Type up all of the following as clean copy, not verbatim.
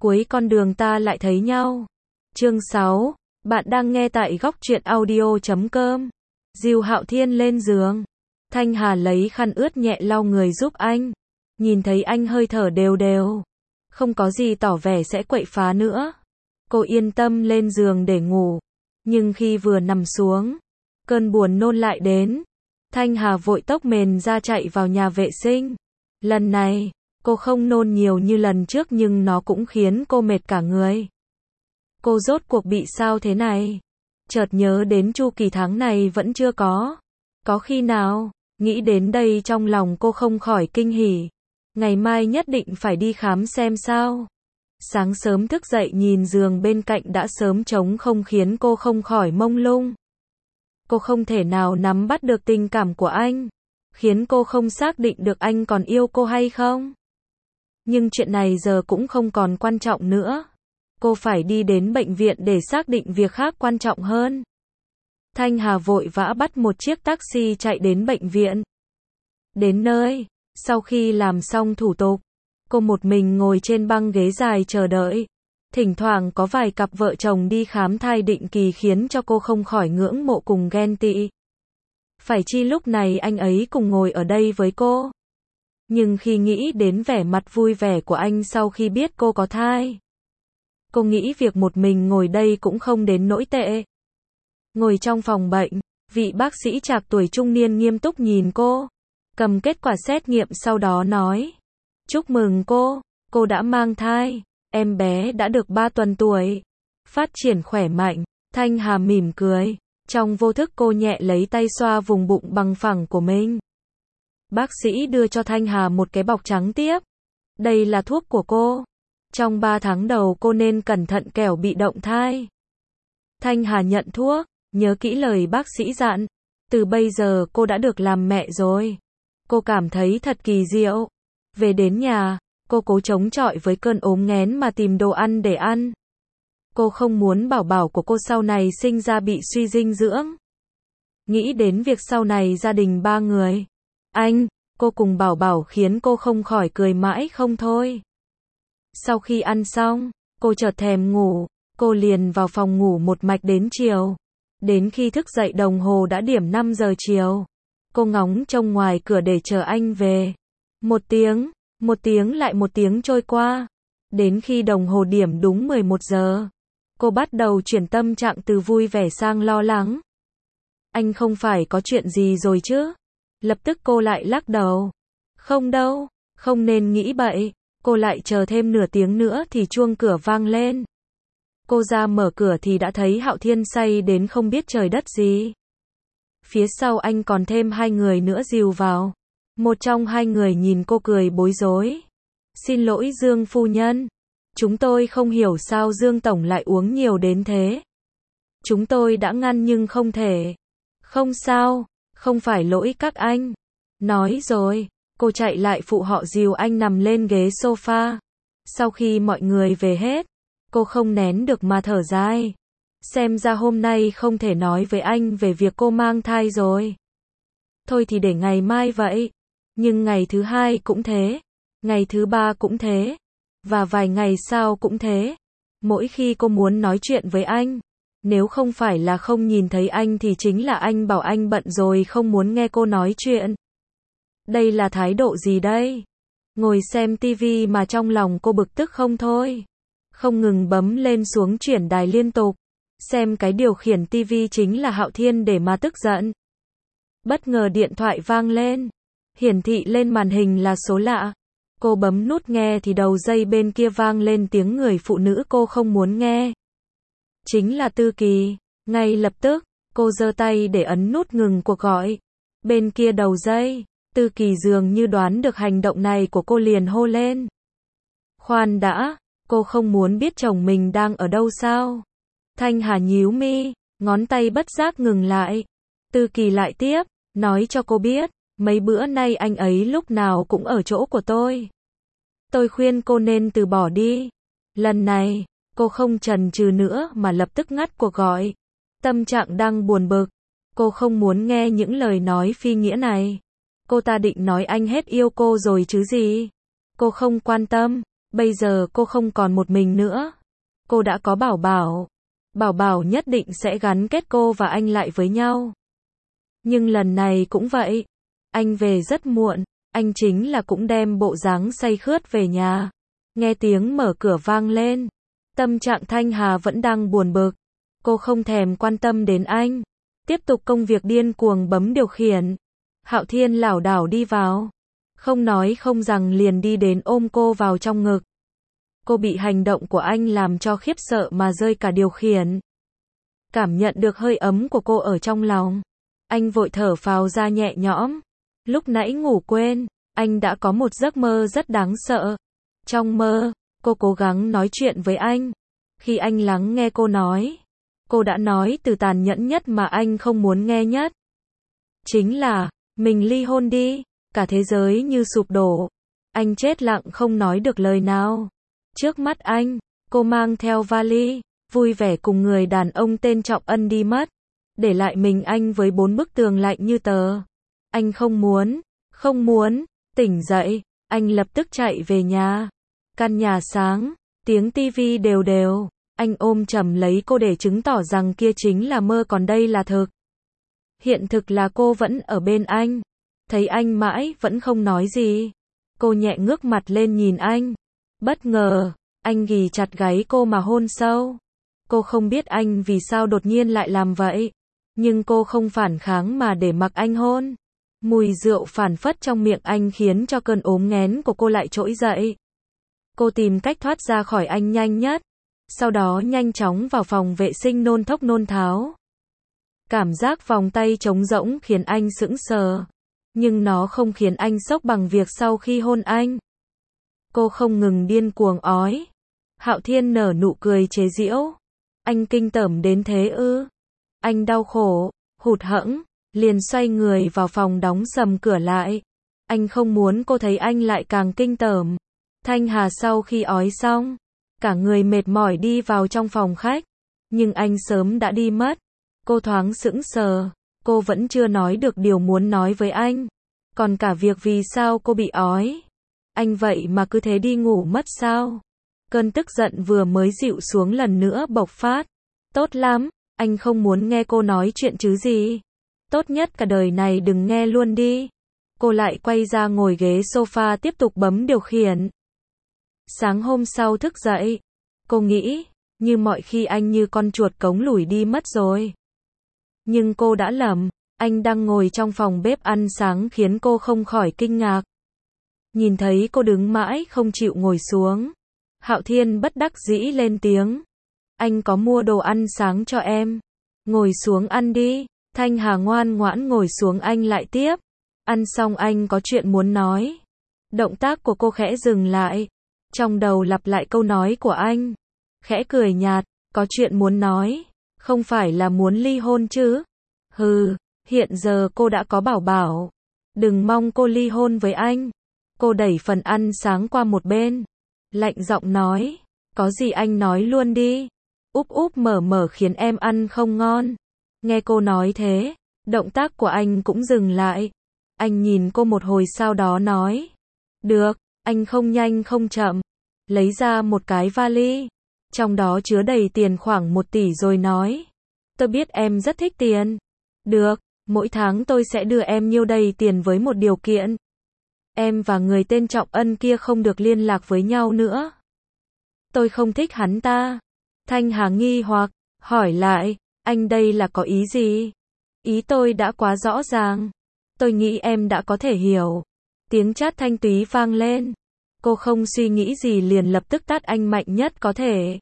cuối con đường ta lại thấy nhau. Chương 6, bạn đang nghe tại góc truyện audio.com. Dìu Hạo Thiên lên giường. Thanh Hà lấy khăn ướt nhẹ lau người giúp anh. Nhìn thấy anh hơi thở đều đều, không có gì tỏ vẻ sẽ quậy phá nữa. Cô yên tâm lên giường để ngủ. Nhưng khi vừa nằm xuống, cơn buồn nôn lại đến. Thanh Hà vội tốc mền ra chạy vào nhà vệ sinh. Lần này, cô không nôn nhiều như lần trước nhưng nó cũng khiến cô mệt cả người. Cô rốt cuộc bị sao thế này? Chợt nhớ đến chu kỳ tháng này vẫn chưa có. Có khi nào? Nghĩ đến đây trong lòng cô không khỏi kinh hỉ. Ngày mai nhất định phải đi khám xem sao. Sáng sớm thức dậy nhìn giường bên cạnh đã sớm trống không khiến cô không khỏi mông lung. Cô không thể nào nắm bắt được tình cảm của anh, khiến cô không xác định được anh còn yêu cô hay không. Nhưng chuyện này giờ cũng không còn quan trọng nữa. Cô phải đi đến bệnh viện để xác định việc khác quan trọng hơn. Thanh Hà vội vã bắt một chiếc taxi chạy đến bệnh viện. Đến nơi, sau khi làm xong thủ tục, cô một mình ngồi trên băng ghế dài chờ đợi. Thỉnh thoảng có vài cặp vợ chồng đi khám thai định kỳ khiến cho cô không khỏi ngưỡng mộ cùng ghen tị. Phải chi lúc này anh ấy cùng ngồi ở đây với cô. Nhưng khi nghĩ đến vẻ mặt vui vẻ của anh sau khi biết cô có thai, cô nghĩ việc một mình ngồi đây cũng không đến nỗi tệ. Ngồi trong phòng bệnh, vị bác sĩ trạc tuổi trung niên nghiêm túc nhìn cô, cầm kết quả xét nghiệm sau đó nói: "Chúc mừng cô đã mang thai, em bé đã được 3 tuần tuổi, phát triển khỏe mạnh." Thanh Hà mỉm cười, trong vô thức cô nhẹ lấy tay xoa vùng bụng bằng phẳng của mình. Bác sĩ đưa cho Thanh Hà một cái bọc trắng tiếp. Đây là thuốc của cô. Trong 3 tháng đầu cô nên cẩn thận kẻo bị động thai. Thanh Hà nhận thuốc, nhớ kỹ lời bác sĩ dặn. Từ bây giờ cô đã được làm mẹ rồi. Cô cảm thấy thật kỳ diệu. Về đến nhà, cô cố chống chọi với cơn ốm nghén mà tìm đồ ăn để ăn. Cô không muốn bảo bảo của cô sau này sinh ra bị suy dinh dưỡng. Nghĩ đến việc sau này gia đình 3 người, cô cùng bảo bảo khiến cô không khỏi cười mãi không thôi. Sau khi ăn xong, cô chợt thèm ngủ, cô liền vào phòng ngủ một mạch đến chiều. Đến khi thức dậy đồng hồ đã điểm 5 giờ chiều. Cô ngóng trông ngoài cửa để chờ anh về. Một tiếng lại một tiếng trôi qua. Đến khi đồng hồ điểm đúng 11 giờ, cô bắt đầu chuyển tâm trạng từ vui vẻ sang lo lắng. Anh không phải có chuyện gì rồi chứ? Lập tức cô lại lắc đầu. Không đâu, không nên nghĩ bậy. Cô lại chờ thêm nửa tiếng nữa thì chuông cửa vang lên. Cô ra mở cửa thì đã thấy Hạo Thiên say đến không biết trời đất gì. Phía sau anh còn thêm 2 người nữa dìu vào. Một trong 2 người nhìn cô cười bối rối. Xin lỗi Dương phu nhân. Chúng tôi không hiểu sao Dương tổng lại uống nhiều đến thế. Chúng tôi đã ngăn nhưng không thể. Không sao, không phải lỗi các anh. Nói rồi, cô chạy lại phụ họ dìu anh nằm lên ghế sofa. Sau khi mọi người về hết, cô không nén được mà thở dài. Xem ra hôm nay không thể nói với anh về việc cô mang thai rồi. Thôi thì để ngày mai vậy. Nhưng ngày thứ 2 cũng thế. Ngày thứ 3 cũng thế. Và vài ngày sau cũng thế. Mỗi khi cô muốn nói chuyện với anh, nếu không phải là không nhìn thấy anh thì chính là anh bảo anh bận rồi không muốn nghe cô nói chuyện. Đây là thái độ gì đây? Ngồi xem tivi mà trong lòng cô bực tức không thôi. Không ngừng bấm lên xuống chuyển đài liên tục. Xem cái điều khiển tivi chính là Hạo Thiên để mà tức giận. Bất ngờ điện thoại vang lên. Hiển thị lên màn hình là số lạ. Cô bấm nút nghe thì đầu dây bên kia vang lên tiếng người phụ nữ cô không muốn nghe. Chính là Tư Kỳ. Ngay lập tức, cô giơ tay để ấn nút ngừng cuộc gọi. Bên kia đầu dây, Tư Kỳ dường như đoán được hành động này của cô liền hô lên. Khoan đã, cô không muốn biết chồng mình đang ở đâu sao? Thanh Hà nhíu mi, ngón tay bất giác ngừng lại. Tư Kỳ lại tiếp, nói cho cô biết, mấy bữa nay anh ấy lúc nào cũng ở chỗ của tôi. Tôi khuyên cô nên từ bỏ đi. Lần này, cô không chần chừ nữa mà lập tức ngắt cuộc gọi. Tâm trạng đang buồn bực. Cô không muốn nghe những lời nói phi nghĩa này. Cô ta định nói anh hết yêu cô rồi chứ gì. Cô không quan tâm. Bây giờ cô không còn một mình nữa. Cô đã có Bảo Bảo. Bảo Bảo nhất định sẽ gắn kết cô và anh lại với nhau. Nhưng lần này cũng vậy. Anh về rất muộn. Anh chính là cũng đem bộ dáng say khướt về nhà. Nghe tiếng mở cửa vang lên. Tâm trạng Thanh Hà vẫn đang buồn bực. Cô không thèm quan tâm đến anh. Tiếp tục công việc điên cuồng bấm điều khiển. Hạo Thiên lảo đảo đi vào. Không nói không rằng liền đi đến ôm cô vào trong ngực. Cô bị hành động của anh làm cho khiếp sợ mà rơi cả điều khiển. Cảm nhận được hơi ấm của cô ở trong lòng. Anh vội thở phào ra nhẹ nhõm. Lúc nãy ngủ quên, anh đã có một giấc mơ rất đáng sợ. Trong mơ, cô cố gắng nói chuyện với anh. Khi anh lắng nghe cô nói, cô đã nói từ tàn nhẫn nhất mà anh không muốn nghe nhất. Chính là, mình ly hôn đi. Cả thế giới như sụp đổ. Anh chết lặng không nói được lời nào. Trước mắt anh, cô mang theo vali, vui vẻ cùng người đàn ông tên Trọng Ân đi mất. Để lại mình anh với 4 bức tường lạnh như tờ. Anh không muốn, tỉnh dậy, anh lập tức chạy về nhà. Căn nhà sáng, tiếng tivi đều đều, anh ôm chầm lấy cô để chứng tỏ rằng kia chính là mơ còn đây là thực. Hiện thực là cô vẫn ở bên anh. Thấy anh mãi vẫn không nói gì. Cô nhẹ ngước mặt lên nhìn anh. Bất ngờ, anh ghì chặt gáy cô mà hôn sâu. Cô không biết anh vì sao đột nhiên lại làm vậy. Nhưng cô không phản kháng mà để mặc anh hôn. Mùi rượu phảng phất trong miệng anh khiến cho cơn ốm nghén của cô lại trỗi dậy. Cô tìm cách thoát ra khỏi anh nhanh nhất. Sau đó nhanh chóng vào phòng vệ sinh nôn thốc nôn tháo. Cảm giác vòng tay trống rỗng khiến anh sững sờ. Nhưng nó không khiến anh sốc bằng việc sau khi hôn anh. Cô không ngừng điên cuồng ói. Hạo Thiên nở nụ cười chế giễu. Anh kinh tởm đến thế ư? Anh đau khổ, hụt hẫng, liền xoay người vào phòng đóng sầm cửa lại. Anh không muốn cô thấy anh lại càng kinh tởm. Thanh Hà sau khi ói xong, cả người mệt mỏi đi vào trong phòng khách. Nhưng anh sớm đã đi mất. Cô thoáng sững sờ. Cô vẫn chưa nói được điều muốn nói với anh. Còn cả việc vì sao cô bị ói. Anh vậy mà cứ thế đi ngủ mất sao? Cơn tức giận vừa mới dịu xuống lần nữa bộc phát. Tốt lắm, anh không muốn nghe cô nói chuyện chứ gì. Tốt nhất cả đời này đừng nghe luôn đi. Cô lại quay ra ngồi ghế sofa tiếp tục bấm điều khiển. Sáng hôm sau thức dậy, cô nghĩ, như mọi khi anh như con chuột cống lủi đi mất rồi. Nhưng cô đã lầm, anh đang ngồi trong phòng bếp ăn sáng khiến cô không khỏi kinh ngạc. Nhìn thấy cô đứng mãi không chịu ngồi xuống. Hạo Thiên bất đắc dĩ lên tiếng. Anh có mua đồ ăn sáng cho em. Ngồi xuống ăn đi. Thanh Hà ngoan ngoãn ngồi xuống anh lại tiếp. Ăn xong anh có chuyện muốn nói. Động tác của cô khẽ dừng lại. Trong đầu lặp lại câu nói của anh. Khẽ cười nhạt, có chuyện muốn nói. Không phải là muốn ly hôn chứ. Hừ, hiện giờ cô đã có Bảo Bảo. Đừng mong cô ly hôn với anh. Cô đẩy phần ăn sáng qua một bên. Lạnh giọng nói. Có gì anh nói luôn đi. Úp úp mở mở khiến em ăn không ngon. Nghe cô nói thế, động tác của anh cũng dừng lại. Anh nhìn cô một hồi sau đó nói. Được, anh không nhanh không chậm. Lấy ra một cái vali. Trong đó chứa đầy tiền khoảng 1 tỷ rồi nói. Tôi biết em rất thích tiền. Được, mỗi tháng tôi sẽ đưa em nhiêu đầy tiền với một điều kiện. Em và người tên Trọng Ân kia không được liên lạc với nhau nữa. Tôi không thích hắn ta. Thanh Hà nghi hoặc, hỏi lại, anh đây là có ý gì? Ý tôi đã quá rõ ràng. Tôi nghĩ em đã có thể hiểu. Tiếng chát thanh túy vang lên. Cô không suy nghĩ gì liền lập tức tát anh mạnh nhất có thể.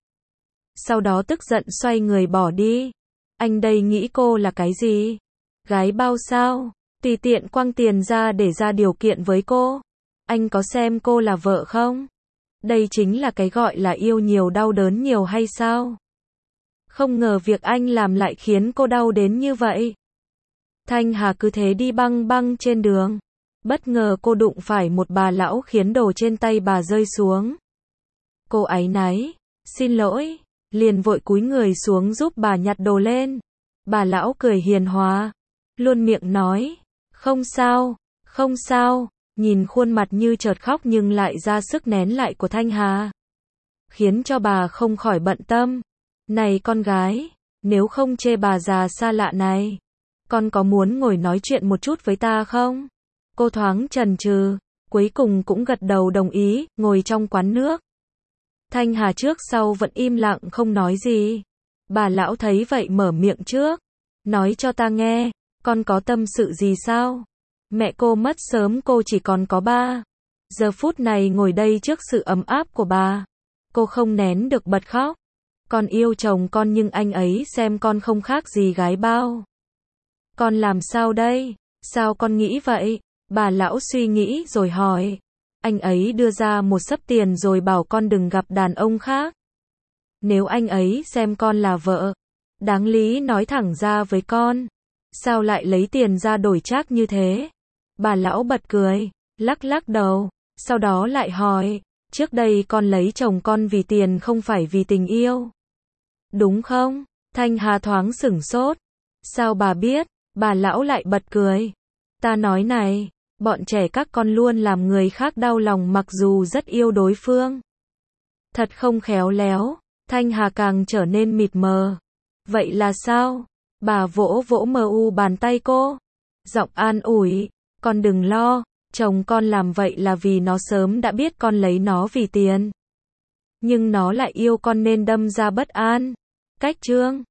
Sau đó tức giận xoay người bỏ đi. Anh đây nghĩ cô là cái gì? Gái bao sao? Tùy tiện quăng tiền ra để ra điều kiện với cô. Anh có xem cô là vợ không? Đây chính là cái gọi là yêu nhiều đau đớn nhiều hay sao? Không ngờ việc anh làm lại khiến cô đau đến như vậy. Thanh Hà cứ thế đi băng băng trên đường. Bất ngờ cô đụng phải một bà lão khiến đồ trên tay bà rơi xuống. Cô áy náy, xin lỗi, liền vội cúi người xuống giúp bà nhặt đồ lên. Bà lão cười hiền hòa, luôn miệng nói, không sao, Nhìn khuôn mặt như chợt khóc nhưng lại ra sức nén lại của Thanh Hà, khiến cho bà không khỏi bận tâm. Này con gái, nếu không chê bà già xa lạ này, con có muốn ngồi nói chuyện một chút với ta không? Cô thoáng chần chừ, cuối cùng cũng gật đầu đồng ý, ngồi trong quán nước. Thanh Hà trước sau vẫn im lặng không nói gì. Bà lão thấy vậy mở miệng trước. Nói cho ta nghe, con có tâm sự gì sao? Mẹ cô mất sớm, cô chỉ còn có ba. Giờ phút này ngồi đây trước sự ấm áp của bà, cô không nén được bật khóc. Con yêu chồng con nhưng anh ấy xem con không khác gì gái bao. Con làm sao đây? Sao con nghĩ vậy? Bà lão suy nghĩ rồi hỏi. Anh ấy đưa ra một xấp tiền rồi bảo con đừng gặp đàn ông khác. Nếu anh ấy xem con là vợ, đáng lý nói thẳng ra với con. Sao lại lấy tiền ra đổi trác như thế? Bà lão bật cười, lắc lắc đầu, sau đó lại hỏi, trước đây con lấy chồng con vì tiền không phải vì tình yêu, đúng không? Thanh Hà thoáng sửng sốt. Sao bà biết? Bà lão lại bật cười. Ta nói này, bọn trẻ các con luôn làm người khác đau lòng mặc dù rất yêu đối phương. Thật không khéo léo. Thanh Hà càng trở nên mịt mờ. Vậy là sao? Bà vỗ vỗ mờ u bàn tay cô. Giọng an ủi, con đừng lo, chồng con làm vậy là vì nó sớm đã biết con lấy nó vì tiền. Nhưng nó lại yêu con nên đâm ra bất an. Cách chương